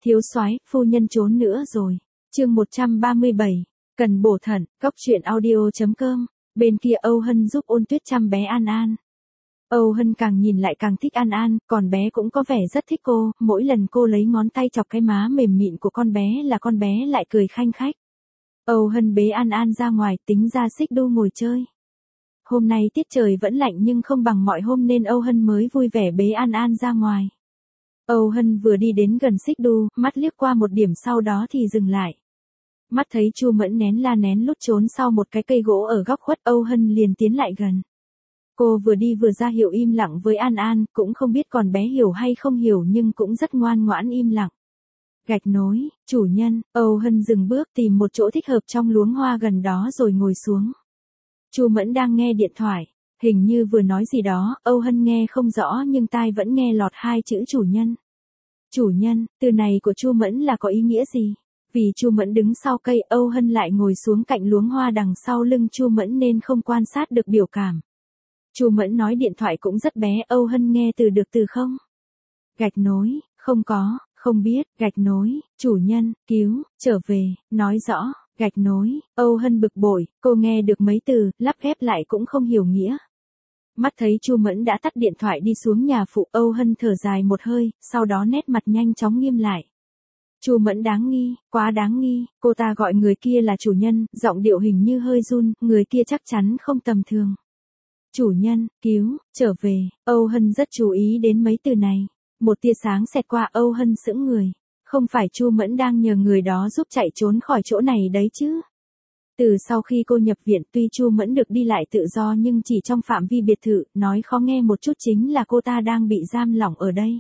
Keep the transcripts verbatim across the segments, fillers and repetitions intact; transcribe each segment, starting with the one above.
Thiếu soái, phu nhân trốn nữa rồi. Chương một trăm ba mươi bảy, cần bổ thận, Cóc truyện audio chấm com. Bên kia Âu Hân giúp Ôn Tuyết chăm bé An An. Âu Hân càng nhìn lại càng thích An An, còn bé cũng có vẻ rất thích cô, mỗi lần cô lấy ngón tay chọc cái má mềm mịn của con bé là con bé lại cười khanh khách. Âu Hân bế An An ra ngoài, tính ra xích đu ngồi chơi. Hôm nay tiết trời vẫn lạnh nhưng không bằng mọi hôm nên Âu Hân mới vui vẻ bế An An ra ngoài. Âu Hân vừa đi đến gần xích đu, mắt liếc qua một điểm sau đó thì dừng lại. Mắt thấy Chu Mẫn nén la nén lút trốn sau một cái cây gỗ ở góc khuất, Âu Hân liền tiến lại gần. Cô vừa đi vừa ra hiệu im lặng với An An, cũng không biết còn bé hiểu hay không hiểu nhưng cũng rất ngoan ngoãn im lặng. Gạch nối, chủ nhân, Âu Hân dừng bước tìm một chỗ thích hợp trong luống hoa gần đó rồi ngồi xuống. Chu Mẫn đang nghe điện thoại, hình như vừa nói gì đó, Âu Hân nghe không rõ nhưng tai vẫn nghe lọt hai chữ chủ nhân. Chủ nhân, từ này của Chu Mẫn là có ý nghĩa gì? Vì Chu Mẫn đứng sau cây, Âu Hân lại ngồi xuống cạnh luống hoa đằng sau lưng Chu Mẫn nên không quan sát được biểu cảm. Chu Mẫn nói điện thoại cũng rất bé, Âu Hân nghe từ được từ không? Gạch nối, không có, không biết, gạch nối, chủ nhân, cứu, trở về, nói rõ, gạch nối, Âu Hân bực bội, cô nghe được mấy từ, lắp ghép lại cũng không hiểu nghĩa. Mắt thấy Chu Mẫn đã tắt điện thoại đi xuống nhà phụ, Âu Hân thở dài một hơi, sau đó nét mặt nhanh chóng nghiêm lại. Chu Mẫn đáng nghi, quá đáng nghi, cô ta gọi người kia là chủ nhân, giọng điệu hình như hơi run, người kia chắc chắn không tầm thường. Chủ nhân, cứu, trở về, Âu Hân rất chú ý đến mấy từ này. Một tia sáng xẹt qua, Âu Hân sững người. Không phải Chu Mẫn đang nhờ người đó giúp chạy trốn khỏi chỗ này đấy chứ? Từ sau khi cô nhập viện, tuy Chu Mẫn được đi lại tự do nhưng chỉ trong phạm vi biệt thự, nói khó nghe một chút chính là cô ta đang bị giam lỏng ở đây.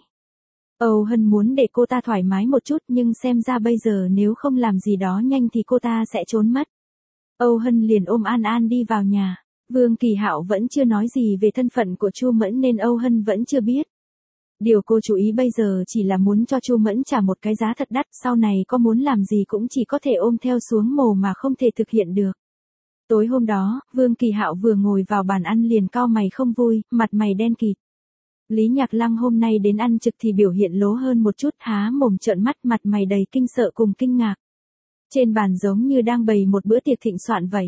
Âu Hân muốn để cô ta thoải mái một chút nhưng xem ra bây giờ nếu không làm gì đó nhanh thì cô ta sẽ trốn mất. Âu Hân liền ôm An An đi vào nhà. Vương Kỳ Hạo vẫn chưa nói gì về thân phận của Chu Mẫn nên Âu Hân vẫn chưa biết. Điều cô chú ý bây giờ chỉ là muốn cho Chu Mẫn trả một cái giá thật đắt, sau này có muốn làm gì cũng chỉ có thể ôm theo xuống mồ mà không thể thực hiện được. Tối hôm đó, Vương Kỳ Hạo vừa ngồi vào bàn ăn liền cau mày không vui, mặt mày đen kịt. Lý Nhạc Lăng hôm nay đến ăn trực thì biểu hiện lố hơn một chút, há mồm trợn mắt, mặt mày đầy kinh sợ cùng kinh ngạc. Trên bàn giống như đang bày một bữa tiệc thịnh soạn vậy.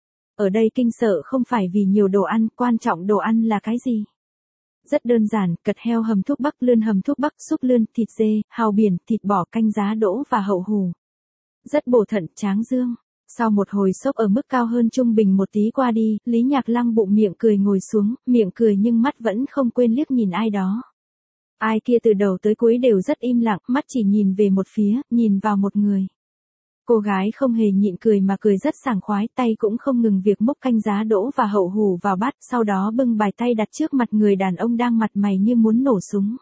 Ở đây kinh sợ không phải vì nhiều đồ ăn, quan trọng đồ ăn là cái gì? Rất đơn giản, cật heo hầm thuốc bắc, lươn hầm thuốc bắc, súp lươn, thịt dê, hàu biển, thịt bò, canh giá đỗ và hậu hủ. Rất bổ thận, tráng dương. Sau một hồi sốc ở mức cao hơn trung bình một tí qua đi, Lý Nhạc Lăng bụng miệng cười ngồi xuống, miệng cười nhưng mắt vẫn không quên liếc nhìn ai đó. Ai kia từ đầu tới cuối đều rất im lặng, mắt chỉ nhìn về một phía, nhìn vào một người. Cô gái không hề nhịn cười mà cười rất sảng khoái, tay cũng không ngừng việc múc canh giá đỗ và hậu hủ vào bát, sau đó bưng bài tay đặt trước mặt người đàn ông đang mặt mày như muốn nổ súng.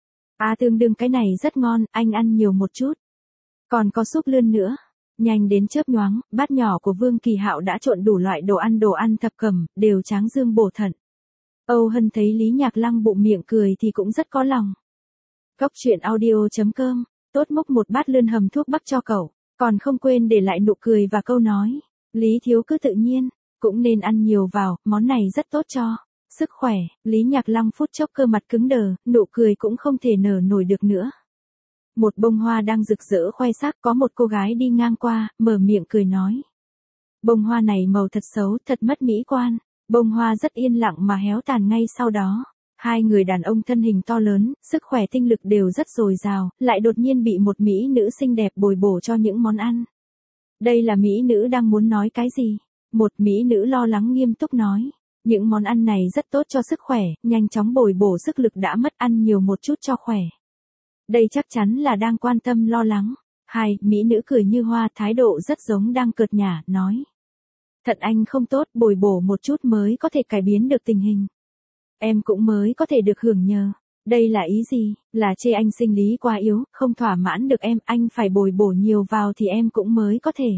À tương đương cái này rất ngon, anh ăn nhiều một chút. Còn có súp lươn nữa. Nhanh đến chớp nhoáng, bát nhỏ của Vương Kỳ Hạo đã trộn đủ loại đồ ăn đồ ăn thập cẩm, đều tráng dương bổ thận. Âu Hân thấy Lý Nhạc Lăng bụng miệng cười thì cũng rất có lòng. Cóc truyện audio chấm com, tốt múc một bát lươn hầm thuốc bắc cho cậu. Còn không quên để lại nụ cười và câu nói, Lý thiếu cứ tự nhiên, cũng nên ăn nhiều vào, món này rất tốt cho sức khỏe. Lý Nhạc Lăng phút chốc cơ mặt cứng đờ, nụ cười cũng không thể nở nổi được nữa. Một bông hoa đang rực rỡ khoe sắc, có một cô gái đi ngang qua, mở miệng cười nói. Bông hoa này màu thật xấu, thật mất mỹ quan. Bông hoa rất yên lặng mà héo tàn ngay sau đó. Hai người đàn ông thân hình to lớn, sức khỏe tinh lực đều rất dồi dào, lại đột nhiên bị một mỹ nữ xinh đẹp bồi bổ cho những món ăn. Đây là mỹ nữ đang muốn nói cái gì? Một mỹ nữ lo lắng nghiêm túc nói. Những món ăn này rất tốt cho sức khỏe, nhanh chóng bồi bổ sức lực đã mất, ăn nhiều một chút cho khỏe. Đây chắc chắn là đang quan tâm lo lắng. Hai, mỹ nữ cười như hoa, thái độ rất giống đang cợt nhả, nói. Thận anh không tốt, bồi bổ một chút mới có thể cải biến được tình hình. Em cũng mới có thể được hưởng nhờ. Đây là ý gì? Là chê anh sinh lý quá yếu, không thỏa mãn được em, anh phải bồi bổ nhiều vào thì em cũng mới có thể.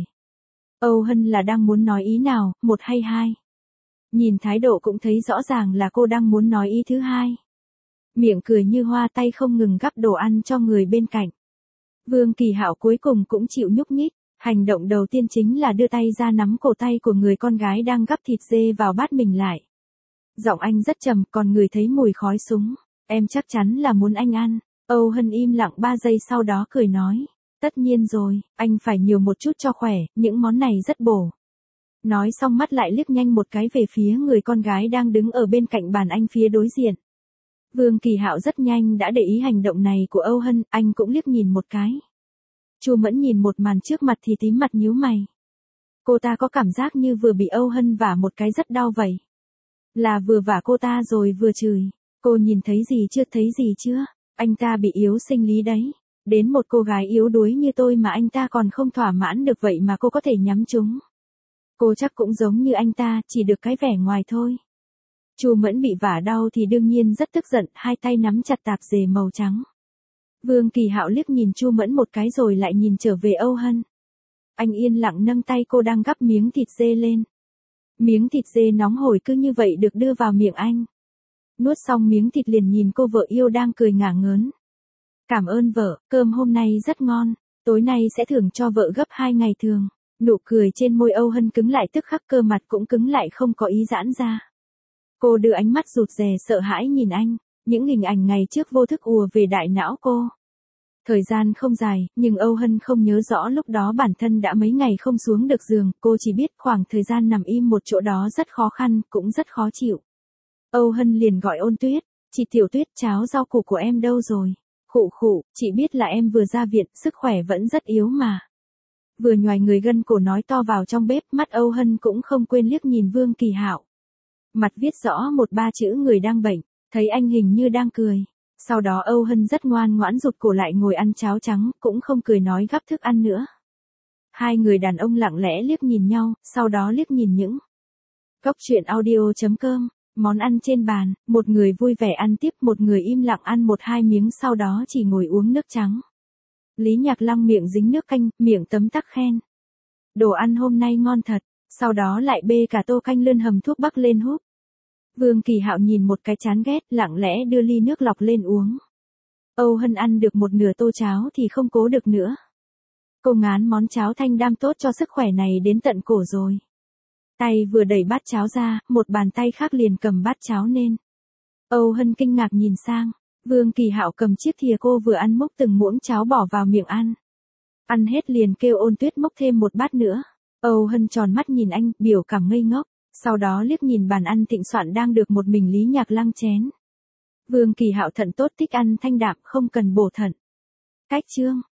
Âu Hân là đang muốn nói ý nào, một hay hai? Nhìn thái độ cũng thấy rõ ràng là cô đang muốn nói ý thứ hai. Miệng cười như hoa, tay không ngừng gắp đồ ăn cho người bên cạnh. Vương Kỳ Hạo cuối cùng cũng chịu nhúc nhích. Hành động đầu tiên chính là đưa tay ra nắm cổ tay của người con gái đang gắp thịt dê vào bát mình lại. Giọng anh rất trầm, còn người thấy mùi khói súng. Em chắc chắn là muốn anh ăn. Âu Hân im lặng ba giây sau đó cười nói. Tất nhiên rồi, anh phải nhiều một chút cho khỏe, những món này rất bổ. Nói xong mắt lại liếc nhanh một cái về phía người con gái đang đứng ở bên cạnh bàn anh phía đối diện. Vương Kỳ Hạo rất nhanh đã để ý hành động này của Âu Hân, anh cũng liếc nhìn một cái. Chu Mẫn nhìn một màn trước mặt thì tím mặt nhíu mày. Cô ta có cảm giác như vừa bị Âu Hân vả một cái rất đau vậy. Là vừa vả cô ta rồi vừa chửi. Cô nhìn thấy gì chưa, thấy gì chưa? Anh ta bị yếu sinh lý đấy. Đến một cô gái yếu đuối như tôi mà anh ta còn không thỏa mãn được vậy mà cô có thể nhắm trúng. Cô chắc cũng giống như anh ta, chỉ được cái vẻ ngoài thôi. Chu Mẫn bị vả đau thì đương nhiên rất tức giận, hai tay nắm chặt tạp dề màu trắng. Vương Kỳ Hạo liếc nhìn Chu Mẫn một cái rồi lại nhìn trở về Âu Hân. Anh yên lặng nâng tay cô đang gắp miếng thịt dê lên. Miếng thịt dê nóng hổi cứ như vậy được đưa vào miệng anh. Nuốt xong miếng thịt liền nhìn cô vợ yêu đang cười ngả ngớn. Cảm ơn vợ, cơm hôm nay rất ngon, tối nay sẽ thưởng cho vợ gấp hai ngày thường. Nụ cười trên môi Âu Hân cứng lại tức khắc cơ mặt cũng cứng lại không có ý giãn ra. Cô đưa ánh mắt rụt rè sợ hãi nhìn anh, những hình ảnh ngày trước vô thức ùa về đại não cô. Thời gian không dài, nhưng Âu Hân không nhớ rõ lúc đó bản thân đã mấy ngày không xuống được giường, cô chỉ biết khoảng thời gian nằm im một chỗ đó rất khó khăn, cũng rất khó chịu. Âu Hân liền gọi Ôn Tuyết, chị Tiểu Tuyết cháo rau củ của em đâu rồi? Khụ khụ, chị biết là em vừa ra viện, sức khỏe vẫn rất yếu mà. Vừa nhoài người gân cổ nói to vào trong bếp, mắt Âu Hân cũng không quên liếc nhìn Vương Kỳ Hạo. Mặt viết rõ một ba chữ người đang bệnh, thấy anh hình như đang cười. Sau đó Âu Hân rất ngoan ngoãn rụt cổ lại ngồi ăn cháo trắng, cũng không cười nói gắp thức ăn nữa. Hai người đàn ông lặng lẽ liếc nhìn nhau, sau đó liếc nhìn những. Cốc truyện audio chấm com, món ăn trên bàn, một người vui vẻ ăn tiếp, một người im lặng ăn một hai miếng sau đó chỉ ngồi uống nước trắng. Lý Nhạc Lăng miệng dính nước canh, miệng tấm tắc khen. Đồ ăn hôm nay ngon thật, sau đó lại bê cả tô canh lươn hầm thuốc bắc lên húp. Vương Kỳ Hạo nhìn một cái chán ghét, lặng lẽ đưa ly nước lọc lên uống. Âu Hân ăn được một nửa tô cháo thì không cố được nữa. Cô ngán món cháo thanh đam tốt cho sức khỏe này đến tận cổ rồi. Tay vừa đẩy bát cháo ra, một bàn tay khác liền cầm bát cháo lên. Âu Hân kinh ngạc nhìn sang, Vương Kỳ Hạo cầm chiếc thìa cô vừa ăn múc từng muỗng cháo bỏ vào miệng ăn. Ăn hết liền kêu Ôn Tuyết múc thêm một bát nữa. Âu Hân tròn mắt nhìn anh, biểu cảm ngây ngốc, sau đó liếc nhìn bàn ăn thịnh soạn đang được một mình Lý Nhạc Lăng chén. Vương Kỳ Hạo thận tốt thích ăn thanh đạm không cần bổ thận. Cách chương